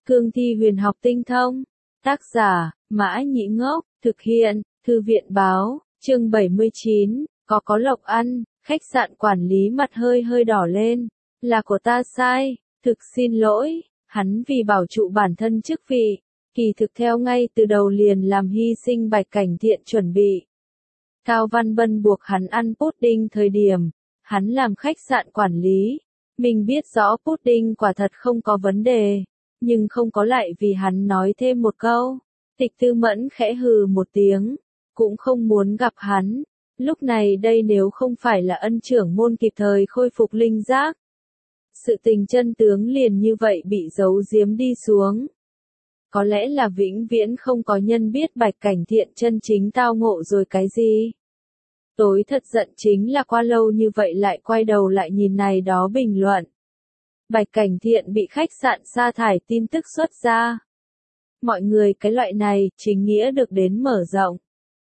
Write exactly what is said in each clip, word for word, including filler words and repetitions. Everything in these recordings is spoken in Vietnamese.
Cương thi huyền học tinh thông. Tác giả, Mã Nhĩ Ngốc, thực hiện, Thư viện báo, chương bảy mươi chín, có có lộc ăn, khách sạn quản lý mặt hơi hơi đỏ lên. Là của ta sai, thực xin lỗi, hắn vì bảo trụ bản thân chức vị, kỳ thực theo ngay từ đầu liền làm hy sinh Bạch Cảnh Thiện chuẩn bị. Cao Văn Bân buộc hắn ăn pudding thời điểm, hắn làm khách sạn quản lý. Mình biết rõ pudding quả thật không có vấn đề, nhưng không có lại vì hắn nói thêm một câu. Tịch Tư Mẫn khẽ hừ một tiếng, cũng không muốn gặp hắn. Lúc này đây nếu không phải là ân trưởng môn kịp thời khôi phục linh giác, sự tình chân tướng liền như vậy bị giấu giếm đi xuống. Có lẽ là vĩnh viễn không có nhân biết Bạch Cảnh Thiện chân chính tao ngộ rồi cái gì. Tối thật giận chính là qua lâu như vậy lại quay đầu lại nhìn này đó bình luận. Bạch Cảnh Thiện bị khách sạn sa thải tin tức xuất ra. Mọi người cái loại này chính nghĩa được đến mở rộng.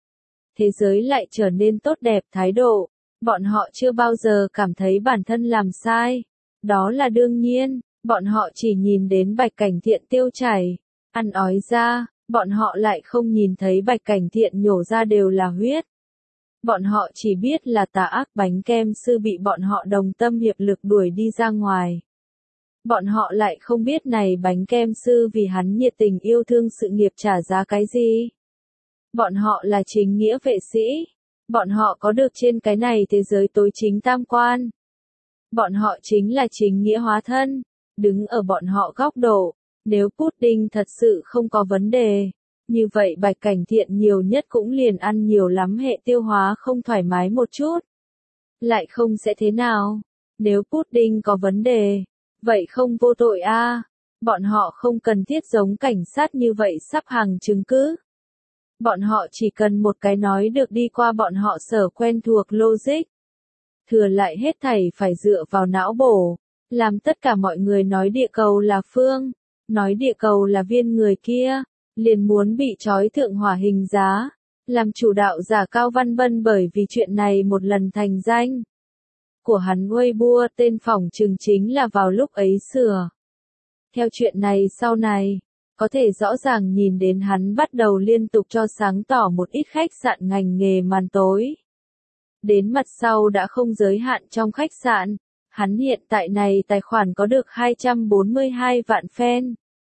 Thế giới lại trở nên tốt đẹp thái độ. Bọn họ chưa bao giờ cảm thấy bản thân làm sai. Đó là đương nhiên, bọn họ chỉ nhìn đến Bạch Cảnh Thiện tiêu chảy, ăn ói ra, bọn họ lại không nhìn thấy Bạch Cảnh Thiện nhổ ra đều là huyết. Bọn họ chỉ biết là tà ác bánh kem sư bị bọn họ đồng tâm hiệp lực đuổi đi ra ngoài. Bọn họ lại không biết này bánh kem sư vì hắn nhiệt tình yêu thương sự nghiệp trả giá cái gì. Bọn họ là chính nghĩa vệ sĩ. Bọn họ có được trên cái này thế giới tối chính tam quan. Bọn họ chính là chính nghĩa hóa thân. Đứng ở bọn họ góc độ, nếu pudding thật sự không có vấn đề, như vậy Bạch Cảnh Thiện nhiều nhất cũng liền ăn nhiều lắm hệ tiêu hóa không thoải mái một chút. Lại không sẽ thế nào. Nếu pudding có vấn đề, vậy không vô tội a. À. Bọn họ không cần thiết giống cảnh sát như vậy sắp hàng chứng cứ. Bọn họ chỉ cần một cái nói được đi qua bọn họ sở quen thuộc logic. Thừa lại hết thảy phải dựa vào não bổ, làm tất cả mọi người nói địa cầu là Phương, nói địa cầu là Viên người kia, liền muốn bị trói thượng hỏa hình giá, làm chủ đạo giả Cao Văn Bân bởi vì chuyện này một lần thành danh. Của hắn Weibo tên phỏng chừng chính là vào lúc ấy sửa. Theo chuyện này sau này, có thể rõ ràng nhìn đến hắn bắt đầu liên tục cho sáng tỏ một ít khách sạn ngành nghề màn tối. Đến mặt sau đã không giới hạn trong khách sạn, hắn hiện tại này tài khoản có được hai trăm bốn mươi hai vạn fan.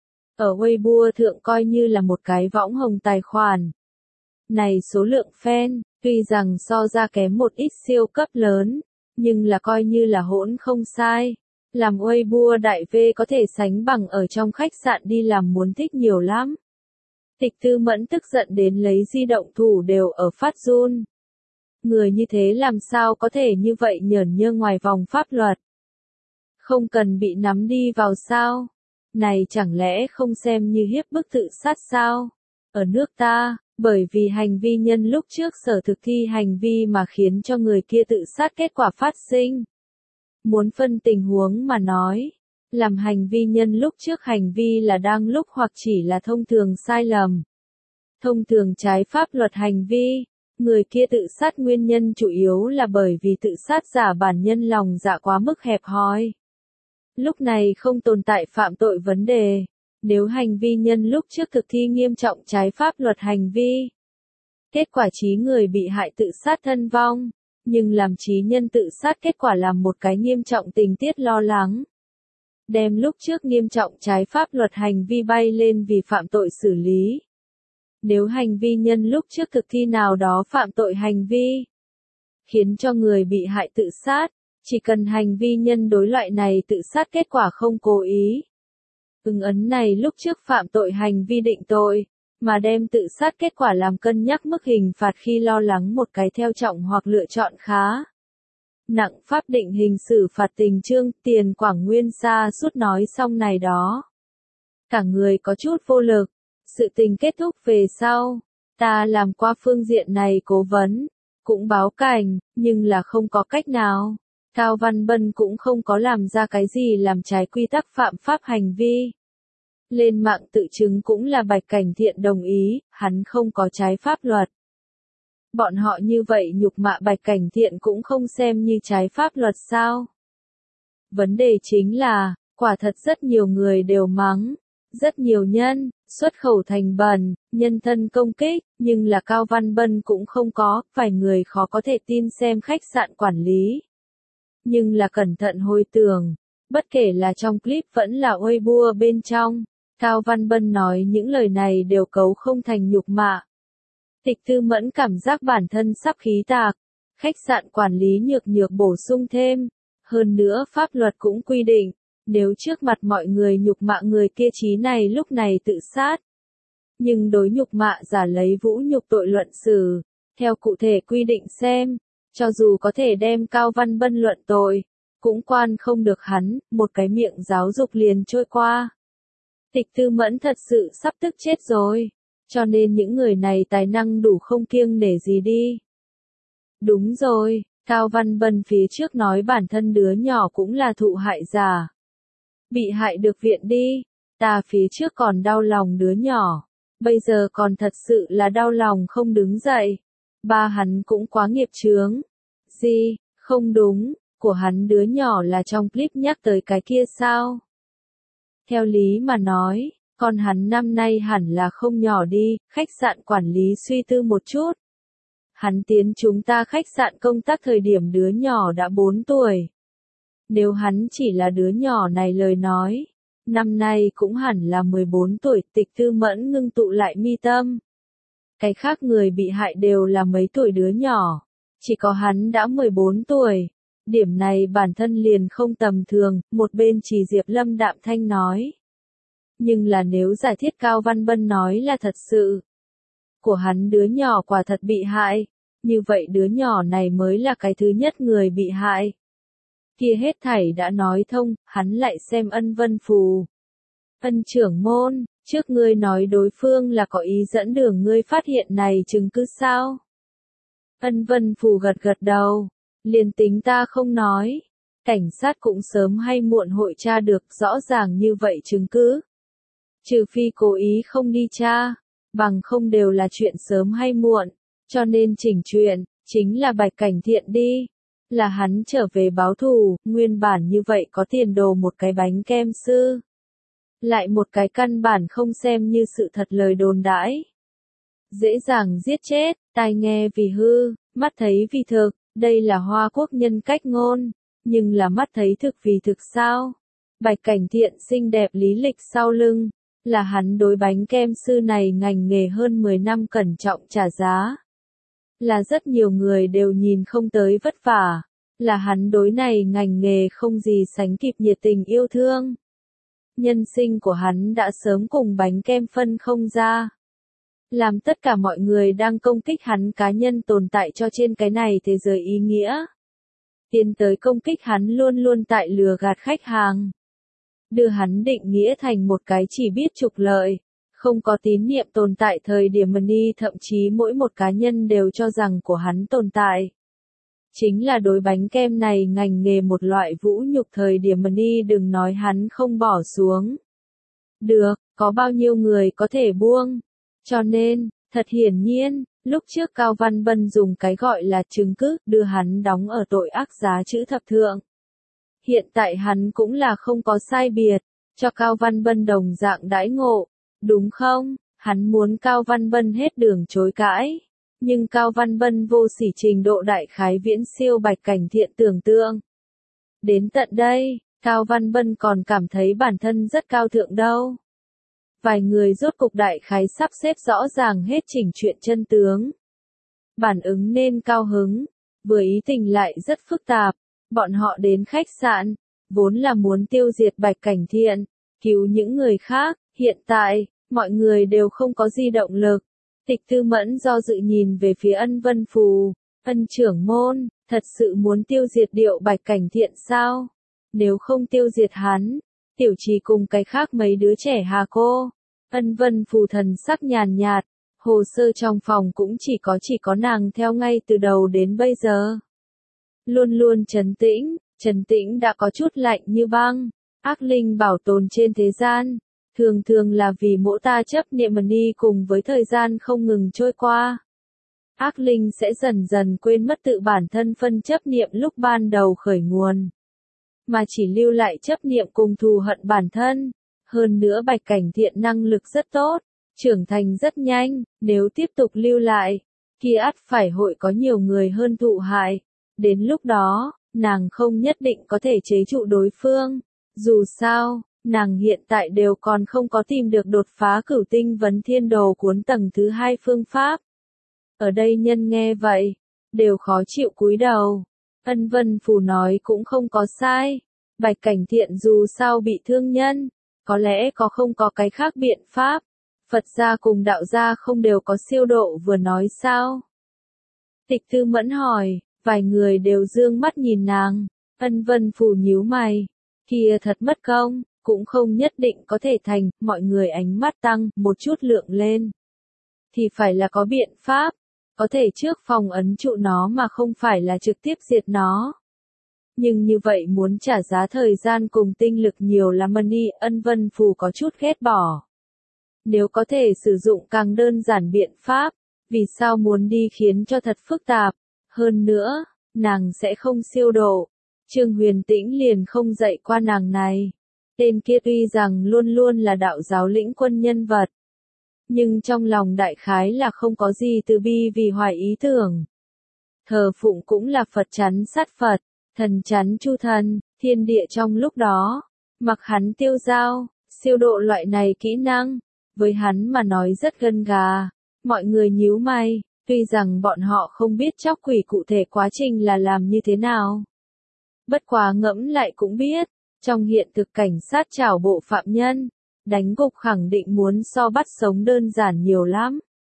Ở Weibo thượng coi như là một cái võng hồng tài khoản. Này số lượng fan, tuy rằng so ra kém một ít siêu cấp lớn, nhưng là coi như là hỗn không sai. Làm Weibo đại V có thể sánh bằng ở trong khách sạn đi làm muốn thích nhiều lắm. Tịch Tư Mẫn tức giận đến lấy di động thủ đều ở phát run. Người như thế làm sao có thể như vậy nhởn nhơ ngoài vòng pháp luật. Không cần bị nắm đi vào sao? Này chẳng lẽ không xem như hiếp bức tự sát sao? Ở nước ta, bởi vì hành vi nhân lúc trước sở thực thi hành vi mà khiến cho người kia tự sát kết quả phát sinh. Muốn phân tình huống mà nói, làm hành vi nhân lúc trước hành vi là đang lúc hoặc chỉ là thông thường sai lầm. Thông thường trái pháp luật hành vi, người kia tự sát nguyên nhân chủ yếu là bởi vì tự sát giả bản nhân lòng dạ quá mức hẹp hòi. Lúc này không tồn tại phạm tội vấn đề, nếu hành vi nhân lúc trước thực thi nghiêm trọng trái pháp luật hành vi. Kết quả chí người bị hại tự sát thân vong, nhưng làm chí nhân tự sát kết quả làm một cái nghiêm trọng tình tiết lo lắng. Đem lúc trước nghiêm trọng trái pháp luật hành vi bay lên vì phạm tội xử lý. Nếu hành vi nhân lúc trước thực thi nào đó phạm tội hành vi, khiến cho người bị hại tự sát, chỉ cần hành vi nhân đối loại này tự sát kết quả không cố ý. Ứng ấn này lúc trước phạm tội hành vi định tội, mà đem tự sát kết quả làm cân nhắc mức hình phạt khi lo lắng một cái theo trọng hoặc lựa chọn khá nặng pháp định hình xử phạt tình chương Tiền Quảng Nguyên xa suốt nói xong này đó. Cả người có chút vô lực. Sự tình kết thúc về sau, ta làm qua phương diện này cố vấn, cũng báo cảnh, nhưng là không có cách nào. Cao Văn Bân cũng không có làm ra cái gì làm trái quy tắc phạm pháp hành vi. Lên mạng tự chứng cũng là Bạch Cảnh Thiện đồng ý, hắn không có trái pháp luật. Bọn họ như vậy nhục mạ Bạch Cảnh Thiện cũng không xem như trái pháp luật sao. Vấn đề chính là, quả thật rất nhiều người đều mắng. Rất nhiều nhân, xuất khẩu thành bần, nhân thân công kích, nhưng là Cao Văn Bân cũng không có, vài người khó có thể tin xem khách sạn quản lý. Nhưng là cẩn thận hồi tưởng, bất kể là trong clip vẫn là Weibo bên trong, Cao Văn Bân nói những lời này đều cấu không thành nhục mạ. Tịch Tư Mẫn cảm giác bản thân sắp khí tạc, khách sạn quản lý nhược nhược bổ sung thêm, hơn nữa pháp luật cũng quy định, nếu trước mặt mọi người nhục mạ người kia chí này lúc này tự sát. Nhưng đối nhục mạ giả lấy vũ nhục tội luận xử, theo cụ thể quy định xem, cho dù có thể đem Cao Văn Bân luận tội, cũng quan không được hắn, một cái miệng giáo dục liền trôi qua. Tịch Tư Mẫn thật sự sắp tức chết rồi, cho nên những người này tài năng đủ không kiêng nể gì đi. Đúng rồi, Cao Văn Bân phía trước nói bản thân đứa nhỏ cũng là thụ hại giả. Bị hại được viện đi, ta phía trước còn đau lòng đứa nhỏ, bây giờ còn thật sự là đau lòng không đứng dậy. Ba hắn cũng quá nghiệp chướng. Gì, không đúng, của hắn đứa nhỏ là trong clip nhắc tới cái kia sao? Theo lý mà nói, con hắn năm nay hẳn là không nhỏ đi, khách sạn quản lý suy tư một chút. Hắn tiến chúng ta khách sạn công tác thời điểm đứa nhỏ đã bốn tuổi. Nếu hắn chỉ là đứa nhỏ này lời nói, năm nay cũng hẳn là mười bốn tuổi. Tịch Tư Mẫn ngưng tụ lại mi tâm. Cái khác người bị hại đều là mấy tuổi đứa nhỏ, chỉ có hắn đã mười bốn tuổi. Điểm này bản thân liền không tầm thường, một bên Chỉ Diệp Lâm đạm thanh nói. Nhưng là nếu giải thiết Cao Văn Bân nói là thật sự, của hắn đứa nhỏ quả thật bị hại, như vậy đứa nhỏ này mới là cái thứ nhất người bị hại. Kia hết thảy đã nói thông, hắn lại xem Ân Vân Phù. Ân trưởng môn, trước ngươi nói đối phương là có ý dẫn đường ngươi phát hiện này chứng cứ sao? Ân Vân Phù gật gật đầu, liền tính ta không nói, cảnh sát cũng sớm hay muộn hội tra được rõ ràng như vậy chứng cứ. Trừ phi cố ý không đi tra, bằng không đều là chuyện sớm hay muộn, cho nên chỉnh chuyện, chính là Bạch Cảnh Thiện đi. Là hắn trở về báo thù, nguyên bản như vậy có tiền đồ một cái bánh kem sư. Lại một cái căn bản không xem như sự thật lời đồn đãi. Dễ dàng giết chết, tai nghe vì hư, mắt thấy vì thực, đây là Hoa Quốc nhân cách ngôn, nhưng là mắt thấy thực vì thực sao? Bạch Cảnh Thiện xinh đẹp lý lịch sau lưng, là hắn đối bánh kem sư này ngành nghề hơn mười năm cẩn trọng trả giá. Là rất nhiều người đều nhìn không tới vất vả, là hắn đối này ngành nghề không gì sánh kịp nhiệt tình yêu thương. Nhân sinh của hắn đã sớm cùng bánh kem phân không ra. Làm tất cả mọi người đang công kích hắn cá nhân tồn tại cho trên cái này thế giới ý nghĩa. Tiến tới công kích hắn luôn luôn tại lừa gạt khách hàng. Đưa hắn định nghĩa thành một cái chỉ biết trục lợi, không có tín niệm tồn tại thời điểm Money, thậm chí mỗi một cá nhân đều cho rằng của hắn tồn tại. Chính là đối bánh kem này ngành nghề một loại vũ nhục thời điểm Money, đừng nói hắn không bỏ xuống. Được, có bao nhiêu người có thể buông. Cho nên, thật hiển nhiên, lúc trước Cao Văn Bân dùng cái gọi là chứng cứ đưa hắn đóng ở tội ác giá chữ thập thượng. Hiện tại hắn cũng là không có sai biệt, cho Cao Văn Bân đồng dạng đãi ngộ, đúng không? Hắn muốn Cao Văn Bân hết đường chối cãi, nhưng Cao Văn Bân vô sỉ trình độ đại khái viễn siêu Bạch Cảnh Thiện tưởng tượng. Đến tận đây, Cao Văn Bân còn cảm thấy bản thân rất cao thượng đâu. Vài người rốt cục đại khái sắp xếp rõ ràng hết chỉnh chuyện chân tướng. Bản ứng nên cao hứng, vừa ý tình lại rất phức tạp. Bọn họ đến khách sạn, vốn là muốn tiêu diệt Bạch Cảnh Thiện, cứu những người khác. Hiện tại, mọi người đều không có di động lực. Tịch Tư Mẫn do dự nhìn về phía Ân Vân Phù. Ân trưởng môn, thật sự muốn tiêu diệt điệu Bạch Cảnh Thiện sao? Nếu không tiêu diệt hắn, Tiểu Trì cùng cái khác mấy đứa trẻ hà cô. Ân Vân Phù thần sắc nhàn nhạt, hồ sơ trong phòng cũng chỉ có chỉ có nàng theo ngay từ đầu đến bây giờ. Luôn luôn trấn tĩnh, trấn tĩnh đã có chút lạnh như băng. Ác linh bảo tồn trên thế gian, thường thường là vì mỗi ta chấp niệm Money cùng với thời gian không ngừng trôi qua. Ác linh sẽ dần dần quên mất tự bản thân phân chấp niệm lúc ban đầu khởi nguồn, mà chỉ lưu lại chấp niệm cùng thù hận bản thân. Hơn nữa Bạch Cảnh Thiện năng lực rất tốt, trưởng thành rất nhanh, nếu tiếp tục lưu lại, kia ắt phải hội có nhiều người hơn thụ hại. Đến lúc đó, nàng không nhất định có thể chế trụ đối phương. Dù sao, nàng hiện tại đều còn không có tìm được đột phá cửu tinh vấn thiên đồ cuốn tầng thứ hai phương pháp. Ở đây nhân nghe vậy, đều khó chịu cúi đầu. Ân Vân Phù nói cũng không có sai. Bạch Cảnh Thiện dù sao bị thương nhân, có lẽ có không có cái khác biện pháp. Phật gia cùng đạo gia không đều có siêu độ vừa nói sao? Tịch Tư Mẫn hỏi, vài người đều dương mắt nhìn nàng. Ân Vân Phù nhíu mày, kia thật mất công, cũng không nhất định có thể thành. Mọi người ánh mắt tăng một chút lượng lên, thì phải là có biện pháp, có thể trước phòng ấn trụ nó mà không phải là trực tiếp diệt nó. Nhưng như vậy muốn trả giá thời gian cùng tinh lực nhiều lắm. Mani Ân Vân Phù có chút ghét bỏ. Nếu có thể sử dụng càng đơn giản biện pháp, vì sao muốn đi khiến cho thật phức tạp? Hơn nữa, nàng sẽ không siêu độ. Trương Huyền Tĩnh liền không dạy qua nàng này. Tên kia tuy rằng luôn luôn là đạo giáo lĩnh quân nhân vật, nhưng trong lòng đại khái là không có gì từ bi vì hoài ý tưởng. Thờ phụng cũng là Phật chắn sát Phật, thần chắn chu thần, thiên địa trong lúc đó, mặc hắn tiêu dao, siêu độ loại này kỹ năng, với hắn mà nói rất gân gà. Mọi người nhíu mày, tuy rằng bọn họ không biết chóc quỷ cụ thể quá trình là làm như thế nào. Bất quá ngẫm lại cũng biết, trong hiện thực cảnh sát trảo bộ phạm nhân, đánh gục khẳng định muốn so bắt sống đơn giản nhiều lắm.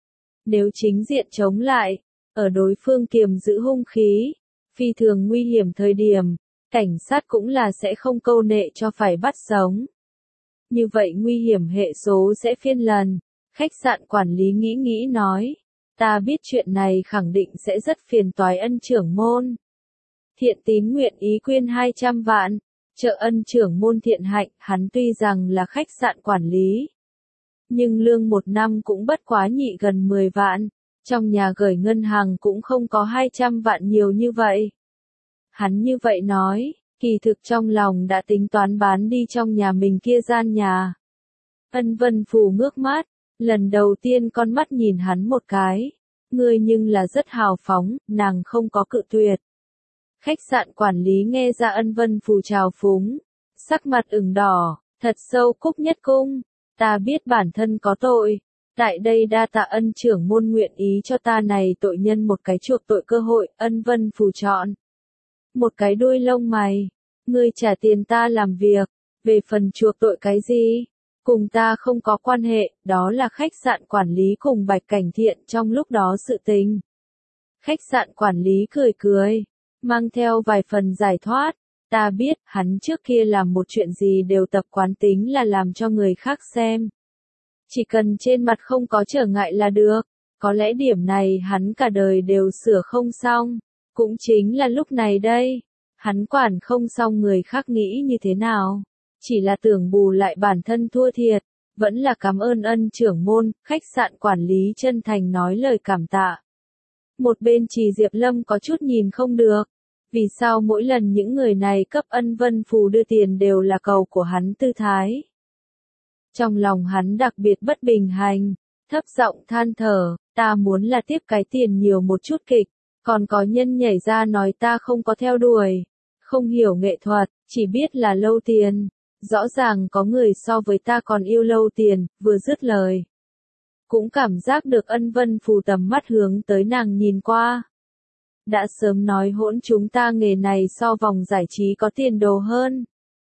Nếu chính diện chống lại, ở đối phương kiềm giữ hung khí, phi thường nguy hiểm thời điểm, cảnh sát cũng là sẽ không câu nệ cho phải bắt sống. Như vậy nguy hiểm hệ số sẽ phiên lần. Khách sạn quản lý nghĩ nghĩ nói, ta biết chuyện này khẳng định sẽ rất phiền toái Ân trưởng môn. Thiện Tín nguyện ý quyên hai trăm vạn, trợ Ân trưởng môn thiện hạnh. Hắn tuy rằng là khách sạn quản lý, nhưng lương một năm cũng bất quá nhị gần mười vạn, trong nhà gửi ngân hàng cũng không có hai trăm vạn nhiều như vậy. Hắn như vậy nói, kỳ thực trong lòng đã tính toán bán đi trong nhà mình kia gian nhà. Ân Vân Phù ngước mắt, lần đầu tiên con mắt nhìn hắn một cái. Ngươi nhưng là rất hào phóng, nàng không có cự tuyệt. Khách sạn quản lý nghe ra Ân Vân Phù trào phúng, sắc mặt ửng đỏ, thật sâu cúc nhất cung. Ta biết bản thân có tội, tại đây đa tạ Ân trưởng môn nguyện ý cho ta này tội nhân một cái chuộc tội cơ hội. Ân Vân Phù chọn một cái đuôi lông mày, ngươi trả tiền ta làm việc, về phần chuộc tội cái gì, cùng ta không có quan hệ, đó là khách sạn quản lý cùng Bạch Cảnh Thiện trong lúc đó sự tình. Khách sạn quản lý cười cười, mang theo vài phần giải thoát, ta biết, hắn trước kia làm một chuyện gì đều tập quán tính là làm cho người khác xem. Chỉ cần trên mặt không có trở ngại là được, có lẽ điểm này hắn cả đời đều sửa không xong, cũng chính là lúc này đây, hắn quản không xong người khác nghĩ như thế nào. Chỉ là tưởng bù lại bản thân thua thiệt, vẫn là cảm ơn Ân trưởng môn. Khách sạn quản lý chân thành nói lời cảm tạ. Một bên Trì Diệp Lâm có chút nhìn không được, vì sao mỗi lần những người này cấp Ân Vân Phù đưa tiền đều là cầu của hắn tư thái. Trong lòng hắn đặc biệt bất bình hành, thấp giọng than thở, ta muốn là tiếp cái tiền nhiều một chút kịch, còn có nhân nhảy ra nói ta không có theo đuổi, không hiểu nghệ thuật, chỉ biết là lâu tiền. Rõ ràng có người so với ta còn yêu lâu tiền. Vừa dứt lời, cũng cảm giác được Ân Vân Phù tầm mắt hướng tới nàng nhìn qua. Đã sớm nói hỗn chúng ta nghề này so vòng giải trí có tiền đồ hơn.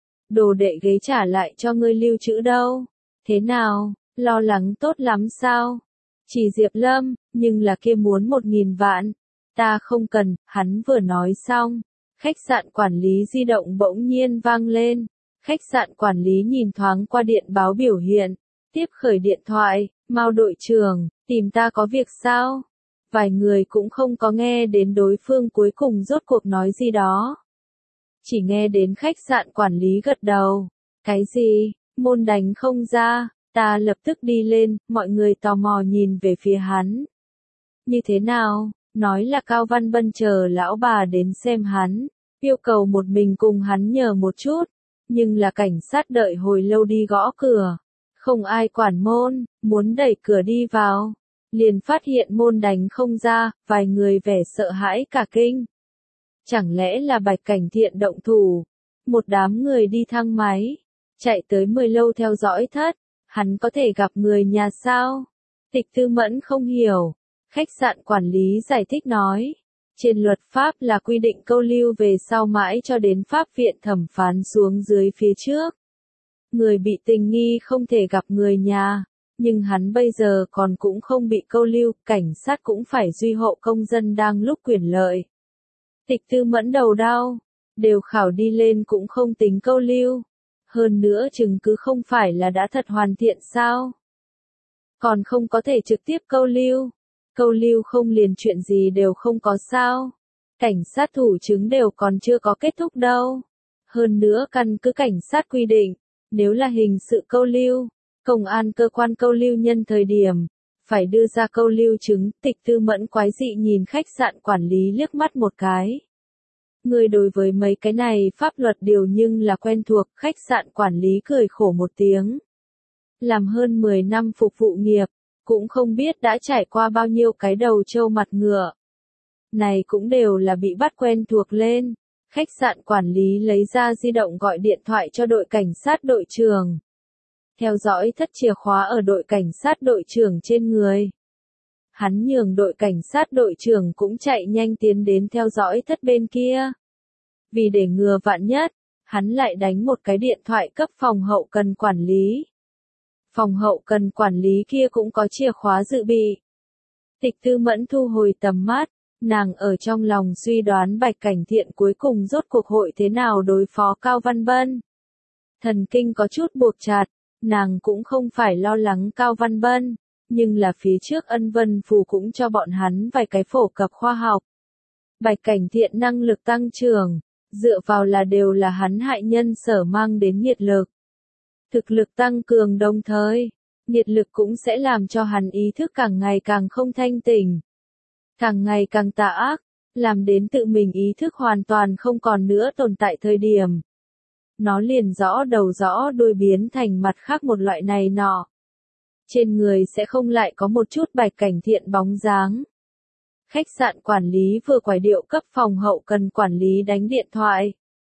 Đồ đệ ghế trả lại cho ngươi lưu trữ đâu. Thế nào, lo lắng tốt lắm sao? Chỉ Diệp Lâm, nhưng là kia muốn một nghìn vạn. Ta không cần. Hắn vừa nói xong, khách sạn quản lý di động bỗng nhiên vang lên. Khách sạn quản lý nhìn thoáng qua điện báo biểu hiện, tiếp khởi điện thoại, Mao đội trưởng, tìm ta có việc sao? Vài người cũng không có nghe đến đối phương cuối cùng rốt cuộc nói gì đó. Chỉ nghe đến khách sạn quản lý gật đầu. Cái gì? Môn đánh không ra, ta lập tức đi lên, mọi người tò mò nhìn về phía hắn. Như thế nào? Nói là Cao Văn Bân chờ lão bà đến xem hắn, yêu cầu một mình cùng hắn nhờ một chút. nhưng là cảnh sát đợi hồi lâu đi gõ cửa. Không ai quản môn, muốn đẩy cửa đi vào. Liền phát hiện môn đánh không ra, vài người vẻ sợ hãi cả kinh. Chẳng lẽ là Bạch Cảnh Thiện động thủ? Một đám người đi thang máy, chạy tới mười lâu theo dõi thất, hắn có thể gặp người nhà sao? Tịch Tư Mẫn không hiểu. Khách sạn quản lý giải thích nói, trên luật pháp là quy định câu lưu về sau mãi cho đến pháp viện thẩm phán xuống dưới phía trước. Người bị tình nghi không thể gặp người nhà, nhưng hắn bây giờ còn cũng không bị câu lưu, cảnh sát cũng phải duy hộ công dân đang lúc quyền lợi. Tịch Tư Mẫn đầu đau, đều khảo đi lên cũng không tính câu lưu. Hơn nữa chứng cứ không phải là đã thật hoàn thiện sao? Còn không có thể trực tiếp câu lưu. Câu lưu không liền chuyện gì đều không có sao. Cảnh sát thủ chứng đều còn chưa có kết thúc đâu. Hơn nữa căn cứ cảnh sát quy định, nếu là hình sự câu lưu, công an cơ quan câu lưu nhân thời điểm, phải đưa ra câu lưu chứng. Tịch Tư Mẫn quái dị nhìn khách sạn quản lý liếc mắt một cái. Người đối với mấy cái này pháp luật điều nhưng là quen thuộc, khách sạn quản lý cười khổ một tiếng. Làm hơn mười năm phục vụ nghiệp, cũng không biết đã trải qua bao nhiêu cái đầu trâu mặt ngựa. Này cũng đều là bị bắt quen thuộc lên. Khách sạn quản lý lấy ra di động gọi điện thoại cho đội cảnh sát đội trưởng. Theo dõi thất chìa khóa ở đội cảnh sát đội trưởng trên người. Hắn nhường đội cảnh sát đội trưởng cũng chạy nhanh tiến đến theo dõi thất bên kia. Vì để ngừa vạn nhất, hắn lại đánh một cái điện thoại cấp phòng hậu cần quản lý. Phòng hậu cần quản lý kia cũng có chìa khóa dự bị. Tịch Tư Mẫn thu hồi tầm mắt, nàng ở trong lòng suy đoán Bạch Cảnh Thiện cuối cùng rốt cuộc hội thế nào đối phó Cao Văn Bân. Thần kinh có chút buộc chặt, nàng cũng không phải lo lắng Cao Văn Bân, nhưng là phía trước Ân Vân Phù cũng cho bọn hắn vài cái phổ cập khoa học. Bạch Cảnh Thiện năng lực tăng trưởng, dựa vào là đều là hắn hại nhân sở mang đến nhiệt lực. Thực lực tăng cường đồng thời, nhiệt lực cũng sẽ làm cho hắn ý thức càng ngày càng không thanh tỉnh. Càng ngày càng tà ác, làm đến tự mình ý thức hoàn toàn không còn nữa tồn tại thời điểm. Nó liền rõ đầu rõ đuôi biến thành mặt khác một loại này nọ. Trên người sẽ không lại có một chút Bạch Cảnh Thiện bóng dáng. Khách sạn quản lý vừa quải điệu cấp phòng hậu cần quản lý đánh điện thoại.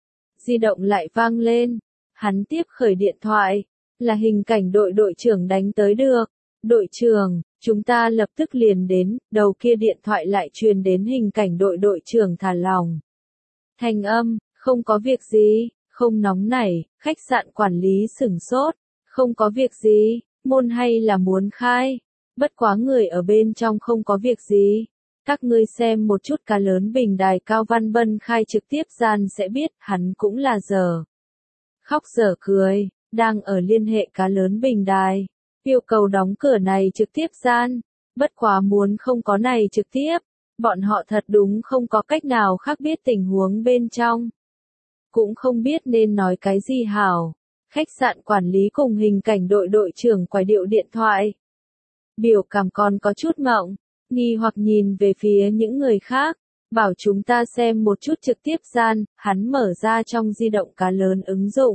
Di động lại vang lên. Hắn tiếp khởi điện thoại. Là hình cảnh đội đội trưởng đánh tới được. Đội trưởng, chúng ta lập tức liền đến. Đầu kia điện thoại lại truyền đến hình cảnh đội đội trưởng thả lòng. Thanh âm, không có việc gì, không nóng nảy. Khách sạn quản lý sửng sốt. Không có việc gì, môn hay là muốn khai. Bất quá người ở bên trong không có việc gì. Các ngươi xem một chút cá lớn bình đài Cao Văn Bân khai trực tiếp gian sẽ biết hắn cũng là giờ. Khóc dở cười, đang ở liên hệ cá lớn bình đài. Yêu cầu đóng cửa này trực tiếp gian. Bất quá muốn không có này trực tiếp. Bọn họ thật đúng không có cách nào khác biết tình huống bên trong. Cũng không biết nên nói cái gì hảo. Khách sạn quản lý cùng hình cảnh đội đội trưởng quải điệu điện thoại. Biểu cảm còn có chút mộng. Nghi hoặc nhìn về phía những người khác, bảo chúng ta xem một chút trực tiếp gian, hắn mở ra trong di động cá lớn ứng dụng.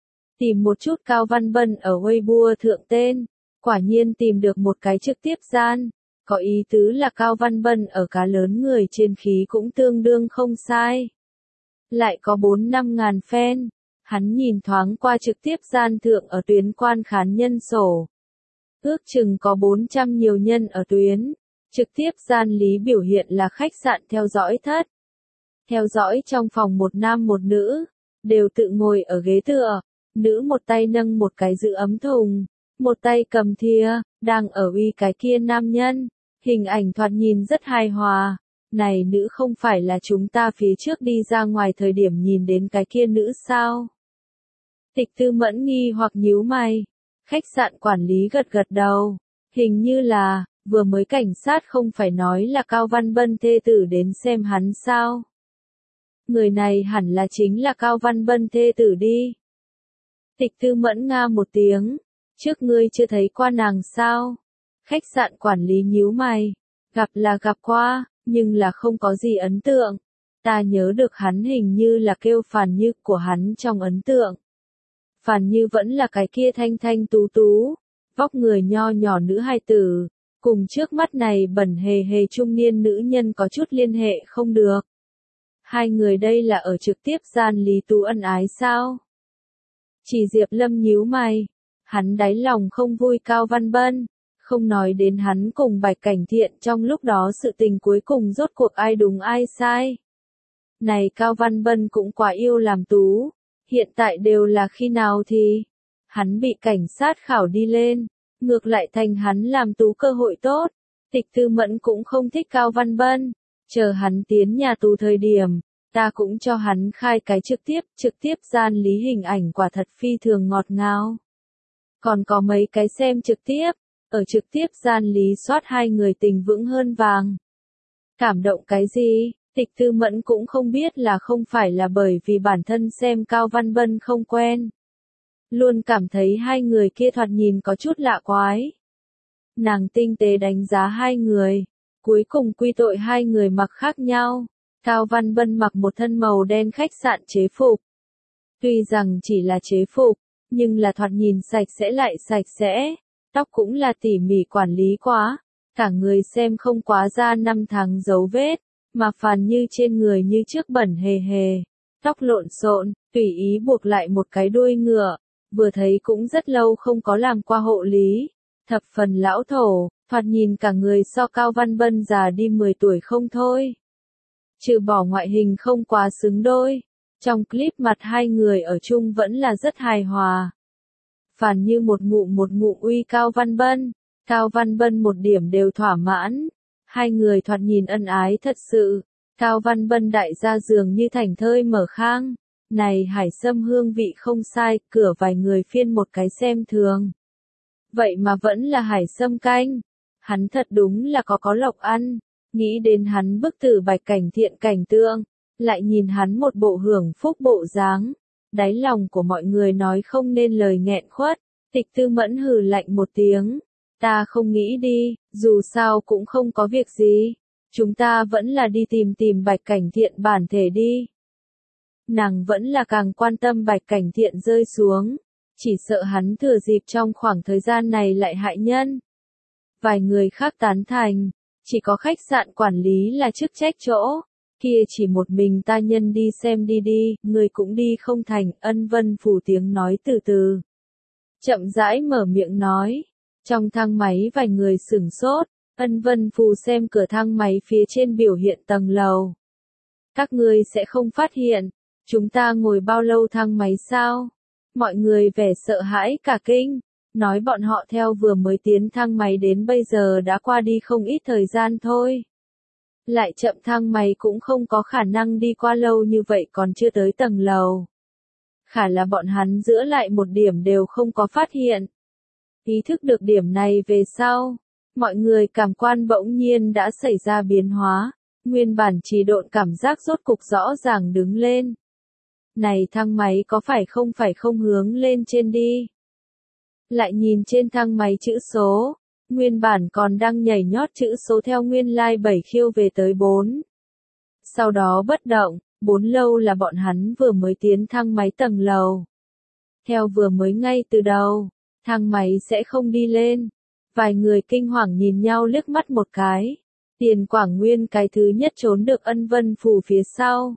Tìm một chút Cao Văn Bân ở Weibo thượng tên, quả nhiên tìm được một cái trực tiếp gian, có ý tứ là Cao Văn Bân ở cá lớn người trên khí cũng tương đương không sai. Lại có bốn năm ngàn fan, hắn nhìn thoáng qua trực tiếp gian thượng ở tuyến quan khán nhân sổ. Ước chừng có bốn trăm nhiều nhân ở tuyến. Trực tiếp gian lý biểu hiện là khách sạn theo dõi thất. Theo dõi trong phòng một nam một nữ, đều tự ngồi ở ghế tựa, nữ một tay nâng một cái giữ ấm thùng, một tay cầm thìa, đang ở uy cái kia nam nhân, hình ảnh thoạt nhìn rất hài hòa. Này nữ không phải là chúng ta phía trước đi ra ngoài thời điểm nhìn đến cái kia nữ sao? Tịch Tư Mẫn nghi hoặc nhíu mày, khách sạn quản lý gật gật đầu, hình như là vừa mới cảnh sát không phải nói là Cao Văn Bân thê tử đến xem hắn sao? Người này hẳn là chính là Cao Văn Bân thê tử đi. Tịch Tư Mẫn nga một tiếng, trước ngươi chưa thấy qua nàng sao? Khách sạn quản lý nhíu mày, gặp là gặp qua, nhưng là không có gì ấn tượng. Ta nhớ được hắn hình như là kêu Phàn Như của hắn trong ấn tượng. Phàn Như vẫn là cái kia thanh thanh tú tú, vóc người nho nhỏ nữ hài tử, cùng trước mắt này bẩn hề hề trung niên nữ nhân có chút liên hệ không được. Hai người đây là ở trực tiếp gian Lý Tú ân ái sao? Chỉ Diệp Lâm nhíu mày, hắn đáy lòng không vui Cao Văn Bân, không nói đến hắn cùng Bạch Cảnh Thiện trong lúc đó sự tình cuối cùng rốt cuộc ai đúng ai sai. Này Cao Văn Bân cũng quá yêu làm tú, hiện tại đều là khi nào thì hắn bị cảnh sát khảo đi lên, ngược lại thành hắn làm tú cơ hội tốt. Tịch Tư Mẫn cũng không thích Cao Văn Bân, chờ hắn tiến nhà tù thời điểm, ta cũng cho hắn khai cái trực tiếp, trực tiếp gian lý hình ảnh quả thật phi thường ngọt ngào. Còn có mấy cái xem trực tiếp, ở trực tiếp gian lý soát hai người tình vững hơn vàng. Cảm động cái gì, Tịch Tư Mẫn cũng không biết là không phải là bởi vì bản thân xem Cao Văn Bân không quen. Luôn cảm thấy hai người kia thoạt nhìn có chút lạ quái. Nàng tinh tế đánh giá hai người, cuối cùng quy tội hai người mặc khác nhau. Cao Văn Bân mặc một thân màu đen khách sạn chế phục. Tuy rằng chỉ là chế phục, nhưng là thoạt nhìn sạch sẽ lại sạch sẽ, tóc cũng là tỉ mỉ quản lý quá, cả người xem không quá ra năm tháng dấu vết, mà Phàn Như trên người như trước bẩn hề hề, tóc lộn xộn, tùy ý buộc lại một cái đuôi ngựa, vừa thấy cũng rất lâu không có làm qua hộ lý, thập phần lão thổ, thoạt nhìn cả người so Cao Văn Bân già đi mười tuổi không thôi. Trừ bỏ ngoại hình không quá xứng đôi, trong clip mặt hai người ở chung vẫn là rất hài hòa. Phàn Như một ngụm một ngụm uy Cao Văn Bân, Cao Văn Bân một điểm đều thỏa mãn, hai người thoạt nhìn ân ái thật sự. Cao Văn Bân đại gia dường như thành thơi mở khang, này hải sâm hương vị không sai, cửa vài người phiên một cái xem thường. Vậy mà vẫn là hải sâm canh, hắn thật đúng là có có lộc ăn. Nghĩ đến hắn bức tử Bạch Cảnh Thiện cảnh tượng, lại nhìn hắn một bộ hưởng phúc bộ dáng, đáy lòng của mọi người nói không nên lời nghẹn khuất. Tịch Tư Mẫn hừ lạnh một tiếng, ta không nghĩ đi, dù sao cũng không có việc gì, chúng ta vẫn là đi tìm tìm Bạch Cảnh Thiện bản thể đi. Nàng vẫn là càng quan tâm Bạch Cảnh Thiện rơi xuống, chỉ sợ hắn thừa dịp trong khoảng thời gian này lại hại nhân. Vài người khác tán thành. Chỉ có khách sạn quản lý là chức trách chỗ, kia chỉ một mình ta nhân đi xem đi đi, người cũng đi không thành. Ân Vân Phủ tiếng nói từ từ, chậm rãi mở miệng nói, trong thang máy vài người sửng sốt, Ân Vân Phủ xem cửa thang máy phía trên biểu hiện tầng lầu. Các ngươi sẽ không phát hiện, chúng ta ngồi bao lâu thang máy sao? Mọi người vẻ sợ hãi cả kinh. Nói bọn họ theo vừa mới tiến thang máy đến bây giờ đã qua đi không ít thời gian thôi. Lại chậm thang máy cũng không có khả năng đi qua lâu như vậy còn chưa tới tầng lầu. Khả là bọn hắn giữa lại một điểm đều không có phát hiện. Ý thức được điểm này về sau, mọi người cảm quan bỗng nhiên đã xảy ra biến hóa, nguyên bản trì độn cảm giác rốt cục rõ ràng đứng lên. Này thang máy có phải không phải không hướng lên trên đi? Lại nhìn trên thang máy chữ số, nguyên bản còn đang nhảy nhót chữ số theo nguyên lai like bảy khiêu về tới bốn. Sau đó bất động, bốn lâu là bọn hắn vừa mới tiến thang máy tầng lầu. Theo vừa mới ngay từ đầu, thang máy sẽ không đi lên. Vài người kinh hoàng nhìn nhau liếc mắt một cái. Tiền Quảng Nguyên cái thứ nhất trốn được Ân Vân Phủ phía sau.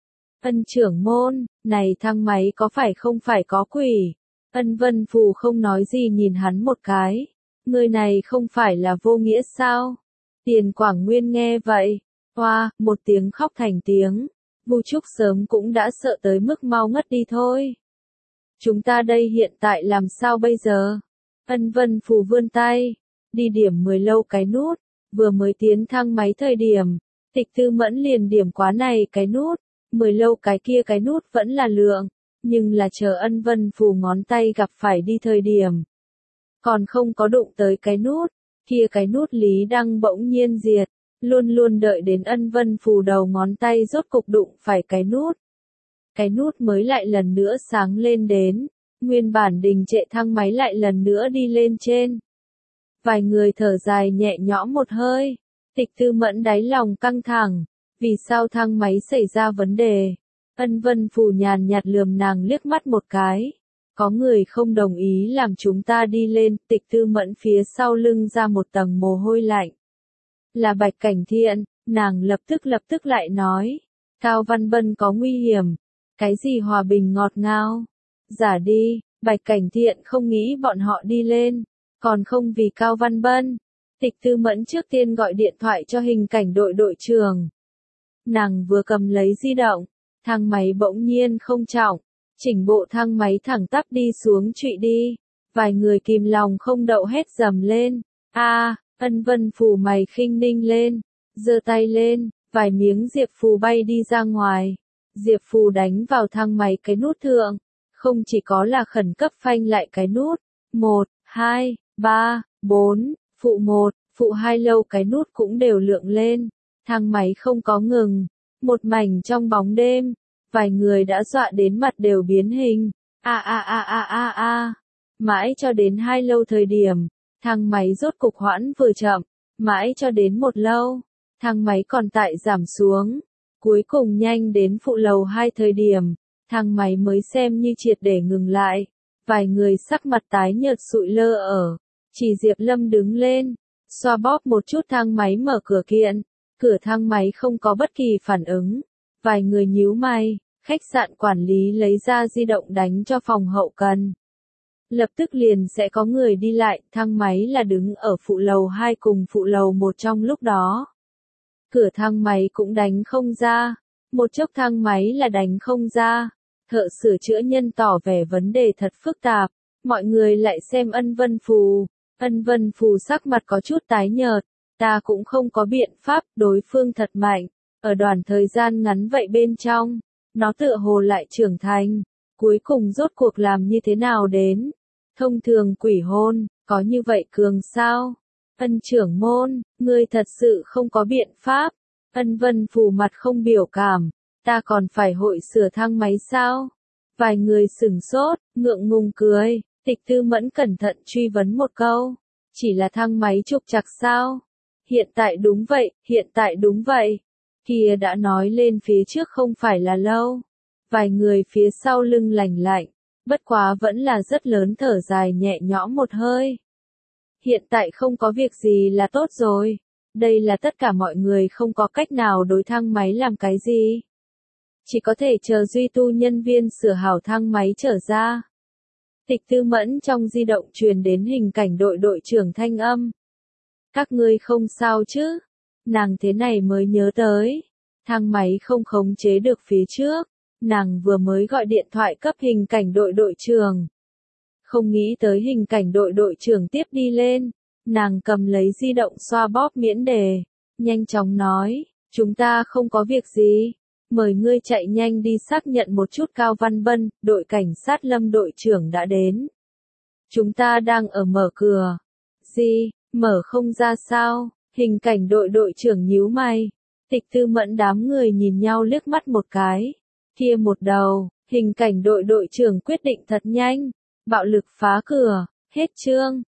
Ân trưởng môn, này thang máy có phải không phải có quỷ? Ân Vân Phù không nói gì nhìn hắn một cái. Người này không phải là vô nghĩa sao? Tiền Quảng Nguyên nghe vậy. Hoa, một tiếng khóc thành tiếng. Vu Trúc sớm cũng đã sợ tới mức mau ngất đi thôi. Chúng ta đây hiện tại làm sao bây giờ? Ân Vân Phù vươn tay. Đi điểm mười lâu cái nút. Vừa mới tiến thang máy thời điểm. Tịch Tư Mẫn liền điểm quá này cái nút. Mười lâu cái kia cái nút vẫn là lượng. Nhưng là chờ Ân Vân Phù ngón tay gặp phải đi thời điểm. Còn không có đụng tới cái nút, kia cái nút Lý Đăng bỗng nhiên diệt, luôn luôn đợi đến Ân Vân Phù đầu ngón tay rốt cục đụng phải cái nút. Cái nút mới lại lần nữa sáng lên đến, nguyên bản đình trệ thang máy lại lần nữa đi lên trên. Vài người thở dài nhẹ nhõm một hơi, Tịch Tư Mẫn đáy lòng căng thẳng, vì sao thang máy xảy ra vấn đề. Ân Vân Phù nhàn nhạt lườm nàng liếc mắt một cái. Có người không đồng ý làm chúng ta đi lên, Tịch Tư Mẫn phía sau lưng ra một tầng mồ hôi lạnh. Là Bạch Cảnh Thiện, nàng lập tức lập tức lại nói. Cao Văn Bân có nguy hiểm. Cái gì hòa bình ngọt ngào? Giả đi, Bạch Cảnh Thiện không nghĩ bọn họ đi lên. Còn không vì Cao Văn Bân. Tịch Tư Mẫn trước tiên gọi điện thoại cho hình cảnh đội đội trưởng. Nàng vừa cầm lấy di động, thang máy bỗng nhiên không trọng. Chỉnh bộ thang máy thẳng tắp đi xuống trụy đi. Vài người kìm lòng không đậu hét dầm lên. A, Ân Vân Phù mày khinh ninh lên. Giơ tay lên, vài miếng diệp phù bay đi ra ngoài. Diệp phù đánh vào thang máy cái nút thượng. Không chỉ có là khẩn cấp phanh lại cái nút. Một, hai, ba, bốn, phụ một, phụ hai lâu cái nút cũng đều lượng lên. Thang máy không có ngừng. Một mảnh trong bóng đêm. Vài người đã dọa đến mặt đều biến hình. A a a a a a. Mãi cho đến hai lâu thời điểm, thang máy rốt cục hoãn vừa chậm, mãi cho đến một lâu, thang máy còn tại giảm xuống. Cuối cùng nhanh đến phụ lầu hai thời điểm, thang máy mới xem như triệt để ngừng lại. Vài người sắc mặt tái nhợt sụi lơ ở. Chỉ Diệp Lâm đứng lên, xoa bóp một chút thang máy mở cửa kiện. Cửa thang máy không có bất kỳ phản ứng. Vài người nhíu mày, khách sạn quản lý lấy ra di động đánh cho phòng hậu cần. Lập tức liền sẽ có người đi lại, thang máy là đứng ở phụ lầu hai cùng phụ lầu một trong lúc đó. Cửa thang máy cũng đánh không ra, một chốc thang máy là đánh không ra. Thợ sửa chữa nhân tỏ vẻ vấn đề thật phức tạp, mọi người lại xem Ân Vân Phù. Ân Vân Phù sắc mặt có chút tái nhợt, ta cũng không có biện pháp, đối phương thật mạnh. Ở đoạn thời gian ngắn vậy bên trong, nó tựa hồ lại trưởng thành, cuối cùng rốt cuộc làm như thế nào đến. Thông thường quỷ hôn, có như vậy cường sao? Ân trưởng môn, ngươi thật sự không có biện pháp. Ân Vân Phù mặt không biểu cảm, ta còn phải hội sửa thang máy sao? Vài người sửng sốt, ngượng ngùng cười, Tịch Tư Mẫn cẩn thận truy vấn một câu. Chỉ là thang máy trục trặc sao? Hiện tại đúng vậy, hiện tại đúng vậy. Kia đã nói lên phía trước không phải là lâu. Vài người phía sau lưng lành lạnh, bất quá vẫn là rất lớn thở dài nhẹ nhõm một hơi. Hiện tại không có việc gì là tốt rồi. Đây là tất cả mọi người không có cách nào đối thang máy làm cái gì. Chỉ có thể chờ duy tu nhân viên sửa hảo thang máy trở ra. Tịch Tư Mẫn trong di động truyền đến hình cảnh đội đội trưởng thanh âm. Các ngươi không sao chứ? Nàng thế này mới nhớ tới. Thang máy không khống chế được phía trước. Nàng vừa mới gọi điện thoại cấp hình cảnh đội đội trưởng. Không nghĩ tới hình cảnh đội đội trưởng tiếp đi lên. Nàng cầm lấy di động xoa bóp miễn đề. Nhanh chóng nói, chúng ta không có việc gì. Mời ngươi chạy nhanh đi xác nhận một chút Cao Văn Bân, đội cảnh sát Lâm đội trưởng đã đến. Chúng ta đang ở mở cửa. Gì, mở không ra sao? Hình cảnh đội đội trưởng nhíu mày. Tịch Tư Mẫn đám người nhìn nhau liếc mắt một cái. Kia một đầu, hình cảnh đội đội trưởng quyết định thật nhanh. Bạo lực phá cửa, hết chương.